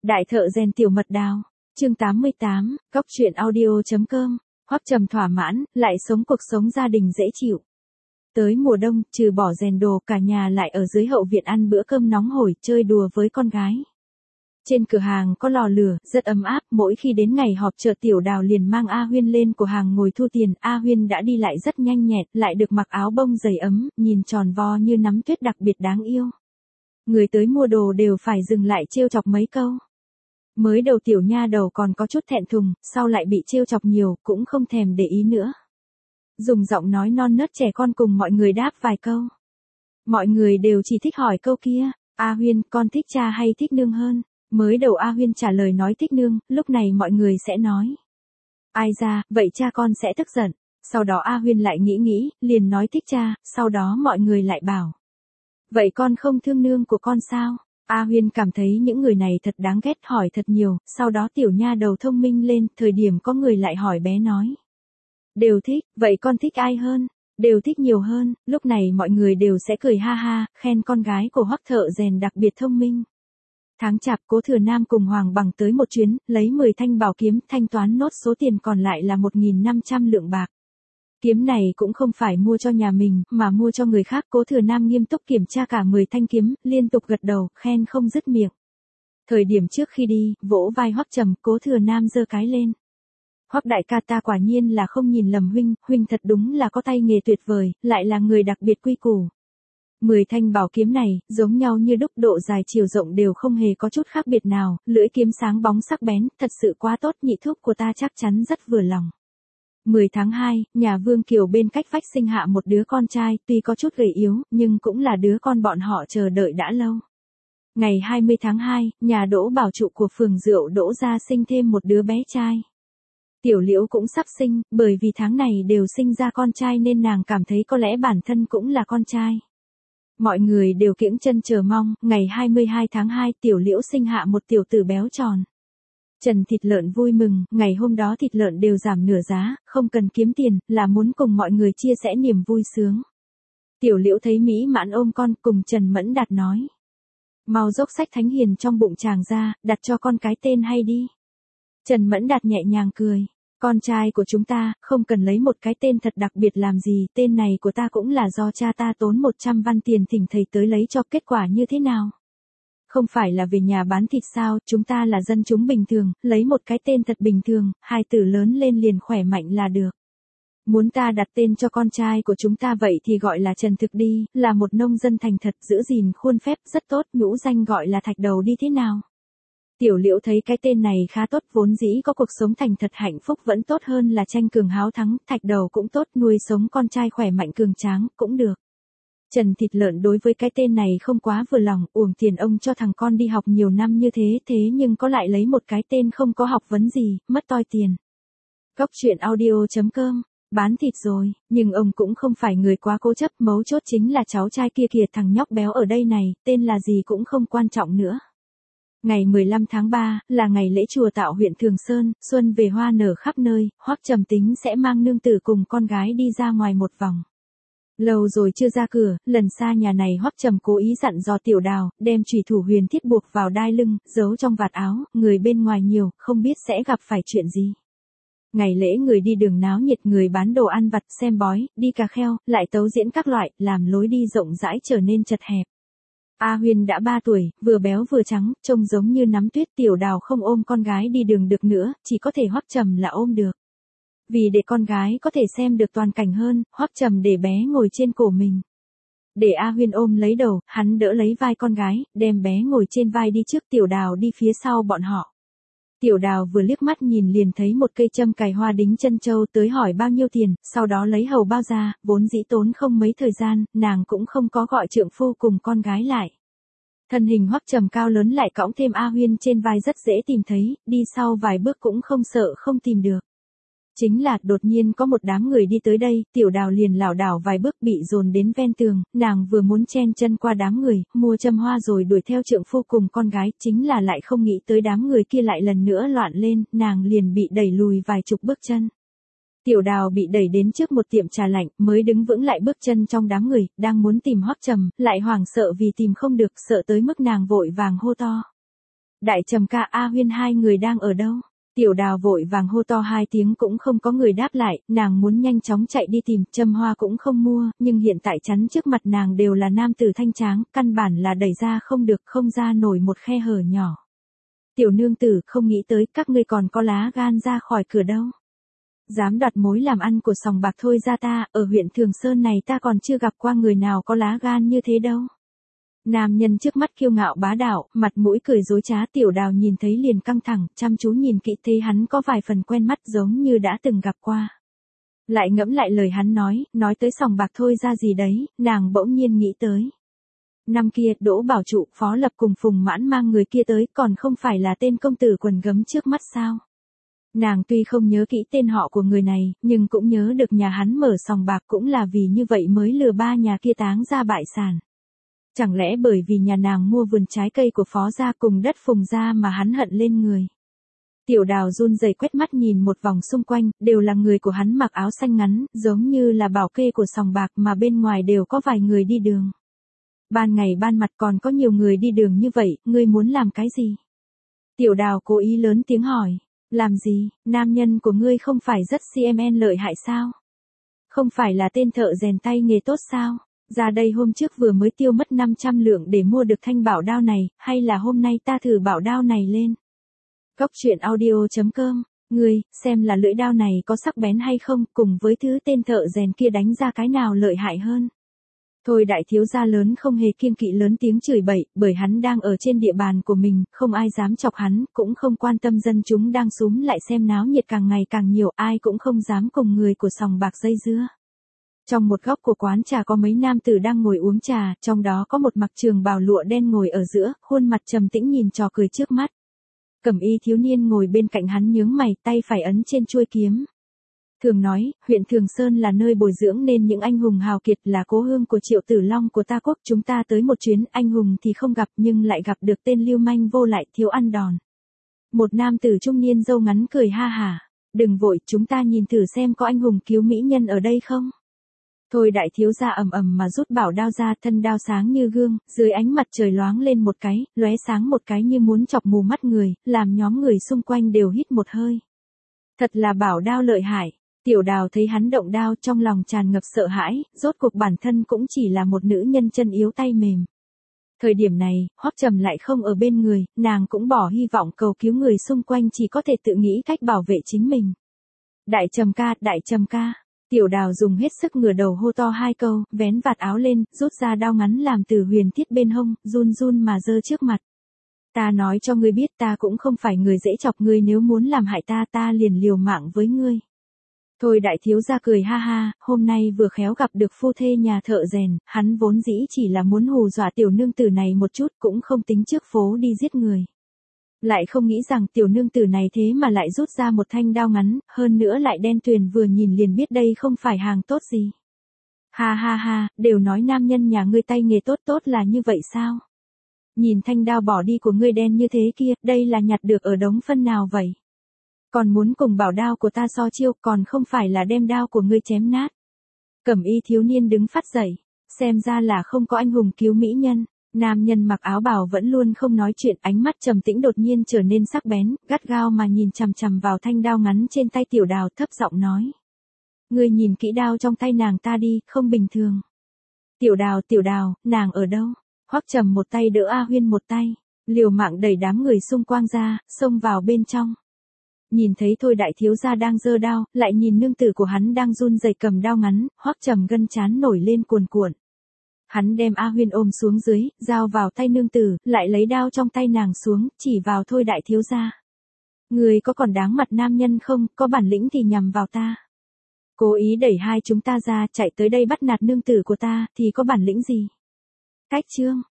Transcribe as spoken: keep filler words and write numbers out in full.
Đại thợ rèn tiểu mật đào, chương tám mươi tám, cóc truyện audio.com, Hoắc Trầm thỏa mãn, lại sống cuộc sống gia đình dễ chịu. Tới mùa đông, trừ bỏ rèn đồ, cả nhà lại ở dưới hậu viện ăn bữa cơm nóng hổi, chơi đùa với con gái. Trên cửa hàng có lò lửa, rất ấm áp, mỗi khi đến ngày họp chợ Tiểu Đào liền mang A Huyên lên của hàng ngồi thu tiền. A Huyên đã đi lại rất nhanh nhẹn, lại được mặc áo bông dày ấm, nhìn tròn vo như nắm tuyết đặc biệt đáng yêu. Người tới mua đồ đều phải dừng lại trêu chọc mấy câu. Mới đầu tiểu nha đầu còn có chút thẹn thùng, sau lại bị trêu chọc nhiều, cũng không thèm để ý nữa. Dùng giọng nói non nớt trẻ con cùng mọi người đáp vài câu. Mọi người đều chỉ thích hỏi câu kia, A Huyên, con thích cha hay thích nương hơn? Mới đầu A Huyên trả lời nói thích nương, lúc này mọi người sẽ nói. Ai ra, vậy cha con sẽ tức giận. Sau đó A Huyên lại nghĩ nghĩ, liền nói thích cha, sau đó mọi người lại bảo. Vậy con không thương nương của con sao? A Huyên cảm thấy những người này thật đáng ghét, hỏi thật nhiều, sau đó tiểu nha đầu thông minh lên, thời điểm có người lại hỏi bé nói. Đều thích, vậy con thích ai hơn? Đều thích nhiều hơn, lúc này mọi người đều sẽ cười ha ha, khen con gái của Hoắc thợ rèn đặc biệt thông minh. Tháng chạp, Cố Thừa Nam cùng Hoàng Bằng tới một chuyến, lấy mười thanh bảo kiếm, thanh toán nốt số tiền còn lại là một nghìn năm trăm lượng bạc. Kiếm này cũng không phải mua cho nhà mình, mà mua cho người khác. Cố Thừa Nam nghiêm túc kiểm tra cả mười thanh kiếm, liên tục gật đầu, khen không dứt miệng. Thời điểm trước khi đi, vỗ vai Hoắc Trầm, Cố Thừa Nam giơ cái lên. Hoắc đại ca, ta quả nhiên là không nhìn lầm huynh, huynh thật đúng là có tay nghề tuyệt vời, lại là người đặc biệt quy củ. Mười thanh bảo kiếm này, giống nhau như đúc, độ dài chiều rộng đều không hề có chút khác biệt nào, lưỡi kiếm sáng bóng sắc bén, thật sự quá tốt, nhị thúc của ta chắc chắn rất vừa lòng. mười tháng hai, nhà Vương Kiều bên cách vách sinh hạ một đứa con trai, tuy có chút gầy yếu, nhưng cũng là đứa con bọn họ chờ đợi đã lâu. Ngày hai mươi tháng hai, nhà Đỗ Bảo Trụ của phường Rượu Đỗ gia sinh thêm một đứa bé trai. Tiểu Liễu cũng sắp sinh, bởi vì tháng này đều sinh ra con trai nên nàng cảm thấy có lẽ bản thân cũng là con trai. Mọi người đều kiễng chân chờ mong, ngày hai mươi hai tháng hai, Tiểu Liễu sinh hạ một tiểu tử béo tròn. Trần Thịt Lợn vui mừng, ngày hôm đó thịt lợn đều giảm nửa giá, không cần kiếm tiền, là muốn cùng mọi người chia sẻ niềm vui sướng. Tiểu Liễu thấy mỹ mãn ôm con, cùng Trần Mẫn Đạt nói. Mau dốc sách thánh hiền trong bụng chàng ra, đặt cho con cái tên hay đi. Trần Mẫn Đạt nhẹ nhàng cười. Con trai của chúng ta, không cần lấy một cái tên thật đặc biệt làm gì, tên này của ta cũng là do cha ta tốn một trăm văn tiền thỉnh thầy tới lấy cho, kết quả như thế nào? Không phải là về nhà bán thịt sao, chúng ta là dân chúng bình thường, lấy một cái tên thật bình thường, hai từ lớn lên liền khỏe mạnh là được. Muốn ta đặt tên cho con trai của chúng ta vậy thì gọi là Trần Thực đi, là một nông dân thành thật, giữ gìn khuôn phép, rất tốt, nhũ danh gọi là Thạch Đầu đi thế nào? Tiểu Liễu thấy cái tên này khá tốt, vốn dĩ có cuộc sống thành thật hạnh phúc vẫn tốt hơn là tranh cường háo thắng, Thạch Đầu cũng tốt, nuôi sống con trai khỏe mạnh cường tráng, cũng được. Trần Thịt Lợn đối với cái tên này không quá vừa lòng, uổng tiền ông cho thằng con đi học nhiều năm như thế, thế nhưng có lại lấy một cái tên không có học vấn gì, mất toi tiền. Cóc truyện audio.com, bán thịt rồi, nhưng ông cũng không phải người quá cố chấp, mấu chốt chính là cháu trai kia kìa, thằng nhóc béo ở đây này, tên là gì cũng không quan trọng nữa. Ngày mười lăm tháng ba, là ngày lễ chùa Tạo huyện Thường Sơn, xuân về hoa nở khắp nơi, Hoắc Trầm tính sẽ mang nương tử cùng con gái đi ra ngoài một vòng. Lâu rồi chưa ra cửa, lần xa nhà này Hoắc Trầm cố ý dặn dò Tiểu Đào, đem chùy thủ huyền thiết buộc vào đai lưng, giấu trong vạt áo, người bên ngoài nhiều, không biết sẽ gặp phải chuyện gì. Ngày lễ người đi đường náo nhiệt, người bán đồ ăn vặt, xem bói, đi cà kheo, lại tấu diễn các loại, làm lối đi rộng rãi trở nên chật hẹp. A Huyên đã ba tuổi, vừa béo vừa trắng, trông giống như nắm tuyết. Tiểu Đào không ôm con gái đi đường được nữa, chỉ có thể Hoắc Trầm là ôm được. Vì để con gái có thể xem được toàn cảnh hơn, Hoắc Trầm để bé ngồi trên cổ mình. Để A Huyên ôm lấy đầu, hắn đỡ lấy vai con gái, đem bé ngồi trên vai đi trước, Tiểu Đào đi phía sau bọn họ. Tiểu Đào vừa liếc mắt nhìn liền thấy một cây châm cài hoa đính chân châu, tới hỏi bao nhiêu tiền, sau đó lấy hầu bao ra, vốn dĩ tốn không mấy thời gian, nàng cũng không có gọi trượng phu cùng con gái lại. Thân hình Hoắc Trầm cao lớn lại cõng thêm A Huyên trên vai rất dễ tìm thấy, đi sau vài bước cũng không sợ không tìm được. Chính là đột nhiên có một đám người đi tới đây, Tiểu Đào liền lảo đảo vài bước bị dồn đến ven tường, nàng vừa muốn chen chân qua đám người, mua châm hoa rồi đuổi theo trượng phu cùng con gái, chính là lại không nghĩ tới đám người kia lại lần nữa loạn lên, nàng liền bị đẩy lùi vài chục bước chân. Tiểu Đào bị đẩy đến trước một tiệm trà lạnh, mới đứng vững lại bước chân trong đám người, đang muốn tìm Hoắc Trầm, lại hoảng sợ vì tìm không được, sợ tới mức nàng vội vàng hô to. Đại Trầm ca, A Huyên hai người đang ở đâu? Tiểu Đào vội vàng hô to hai tiếng cũng không có người đáp lại, nàng muốn nhanh chóng chạy đi tìm, châm hoa cũng không mua, nhưng hiện tại chắn trước mặt nàng đều là nam tử thanh tráng, căn bản là đẩy ra không được, không ra nổi một khe hở nhỏ. Tiểu nương tử, không nghĩ tới các ngươi còn có lá gan ra khỏi cửa đâu. Dám đoạt mối làm ăn của sòng bạc Thôi ra ta, ở huyện Thường Sơn này ta còn chưa gặp qua người nào có lá gan như thế đâu. Nam nhân trước mắt kiêu ngạo bá đạo, mặt mũi cười dối trá. Tiểu Đào nhìn thấy liền căng thẳng, chăm chú nhìn kỹ thấy hắn có vài phần quen mắt giống như đã từng gặp qua. Lại ngẫm lại lời hắn nói, nói tới sòng bạc Thôi ra gì đấy, nàng bỗng nhiên nghĩ tới. Năm kia, Đỗ Bảo Trụ, Phó Lập cùng Phùng Mãn mang người kia tới, còn không phải là tên công tử quần gấm trước mắt sao? Nàng tuy không nhớ kỹ tên họ của người này, nhưng cũng nhớ được nhà hắn mở sòng bạc cũng là vì như vậy mới lừa ba nhà kia táng ra bại sản. Chẳng lẽ bởi vì nhà nàng mua vườn trái cây của Phó gia cùng đất Phùng gia mà hắn hận lên người? Tiểu Đào run rẩy quét mắt nhìn một vòng xung quanh, đều là người của hắn mặc áo xanh ngắn, giống như là bảo kê của sòng bạc mà bên ngoài đều có vài người đi đường. Ban ngày ban mặt còn có nhiều người đi đường như vậy, ngươi muốn làm cái gì? Tiểu Đào cố ý lớn tiếng hỏi. Làm gì, nam nhân của ngươi không phải rất xê em en lợi hại sao? Không phải là tên thợ rèn tay nghề tốt sao? Ra đây hôm trước vừa mới tiêu mất năm trăm lượng để mua được thanh bảo đao này, hay là hôm nay ta thử bảo đao này lên? Góc truyện audio chấm com, ngươi, xem là lưỡi đao này có sắc bén hay không, cùng với thứ tên thợ rèn kia đánh ra cái nào lợi hại hơn? Thôi đại thiếu gia lớn không hề kiêng kỵ lớn tiếng chửi bậy, bởi hắn đang ở trên địa bàn của mình, không ai dám chọc hắn, cũng không quan tâm dân chúng đang súm lại xem náo nhiệt càng ngày càng nhiều, ai cũng không dám cùng người của sòng bạc dây dưa. Trong một góc của quán trà có mấy nam tử đang ngồi uống trà, trong đó có một mặc trường bào lụa đen ngồi ở giữa, khuôn mặt trầm tĩnh nhìn trò cười trước mắt. Cẩm y thiếu niên ngồi bên cạnh hắn nhướng mày, tay phải ấn trên chuôi kiếm. Thường nói, huyện Thường Sơn là nơi bồi dưỡng nên những anh hùng hào kiệt, là cố hương của Triệu Tử Long của ta quốc. Chúng ta tới một chuyến, anh hùng thì không gặp nhưng lại gặp được tên lưu manh vô lại thiếu ăn đòn. Một nam tử trung niên râu ngắn cười ha hả. Đừng vội, chúng ta nhìn thử xem có anh hùng cứu mỹ nhân ở đây không. Thôi đại thiếu gia ầm ầm mà rút bảo đao ra, thân đao sáng như gương, dưới ánh mặt trời loáng lên một cái, lóe sáng một cái như muốn chọc mù mắt người, làm nhóm người xung quanh đều hít một hơi. Thật là bảo đao lợi hại. Tiểu Đào thấy hắn động đao trong lòng tràn ngập sợ hãi, rốt cuộc bản thân cũng chỉ là một nữ nhân chân yếu tay mềm. Thời điểm này, Hoắc Trầm lại không ở bên người, nàng cũng bỏ hy vọng cầu cứu người xung quanh, chỉ có thể tự nghĩ cách bảo vệ chính mình. Đại Trầm ca, Đại Trầm ca. Tiểu Đào dùng hết sức ngửa đầu hô to hai câu, vén vạt áo lên, rút ra đao ngắn làm từ huyền thiết bên hông, run run mà giơ trước mặt. Ta nói cho ngươi biết, ta cũng không phải người dễ chọc, ngươi nếu muốn làm hại ta, ta liền liều mạng với ngươi. Thôi đại thiếu gia cười ha ha, hôm nay vừa khéo gặp được phu thê nhà thợ rèn, hắn vốn dĩ chỉ là muốn hù dọa tiểu nương tử này một chút, cũng không tính trước phố đi giết người. Lại không nghĩ rằng tiểu nương tử này thế mà lại rút ra một thanh đao ngắn, hơn nữa lại đen tuyền, vừa nhìn liền biết đây không phải hàng tốt gì. Ha ha ha, đều nói nam nhân nhà ngươi tay nghề tốt tốt là như vậy sao? Nhìn thanh đao bỏ đi của ngươi đen như thế kia, đây là nhặt được ở đống phân nào vậy? Còn muốn cùng bảo đao của ta so chiêu, còn không phải là đem đao của ngươi chém nát. Cẩm y thiếu niên đứng phát dậy, xem ra là không có anh hùng cứu mỹ nhân. Nam nhân mặc áo bào vẫn luôn không nói chuyện, ánh mắt trầm tĩnh đột nhiên trở nên sắc bén, gắt gao mà nhìn chằm chằm vào thanh đao ngắn trên tay Tiểu Đào, thấp giọng nói. Ngươi nhìn kỹ đao trong tay nàng ta đi, không bình thường. Tiểu Đào, Tiểu Đào, nàng ở đâu? Hoắc Trầm một tay đỡ A Huyên một tay, liều mạng đẩy đám người xung quanh ra, xông vào bên trong. Nhìn thấy Thôi đại thiếu gia đang giơ đao, lại nhìn nương tử của hắn đang run rẩy cầm đao ngắn, Hoắc Trầm gân trán nổi lên cuồn cuộn. Hắn đem A Huyên ôm xuống dưới, giao vào tay nương tử, lại lấy đao trong tay nàng xuống, chỉ vào Thôi đại thiếu gia. Người có còn đáng mặt nam nhân không, có bản lĩnh thì nhằm vào ta. Cố ý đẩy hai chúng ta ra, chạy tới đây bắt nạt nương tử của ta, thì có bản lĩnh gì? Cách chương.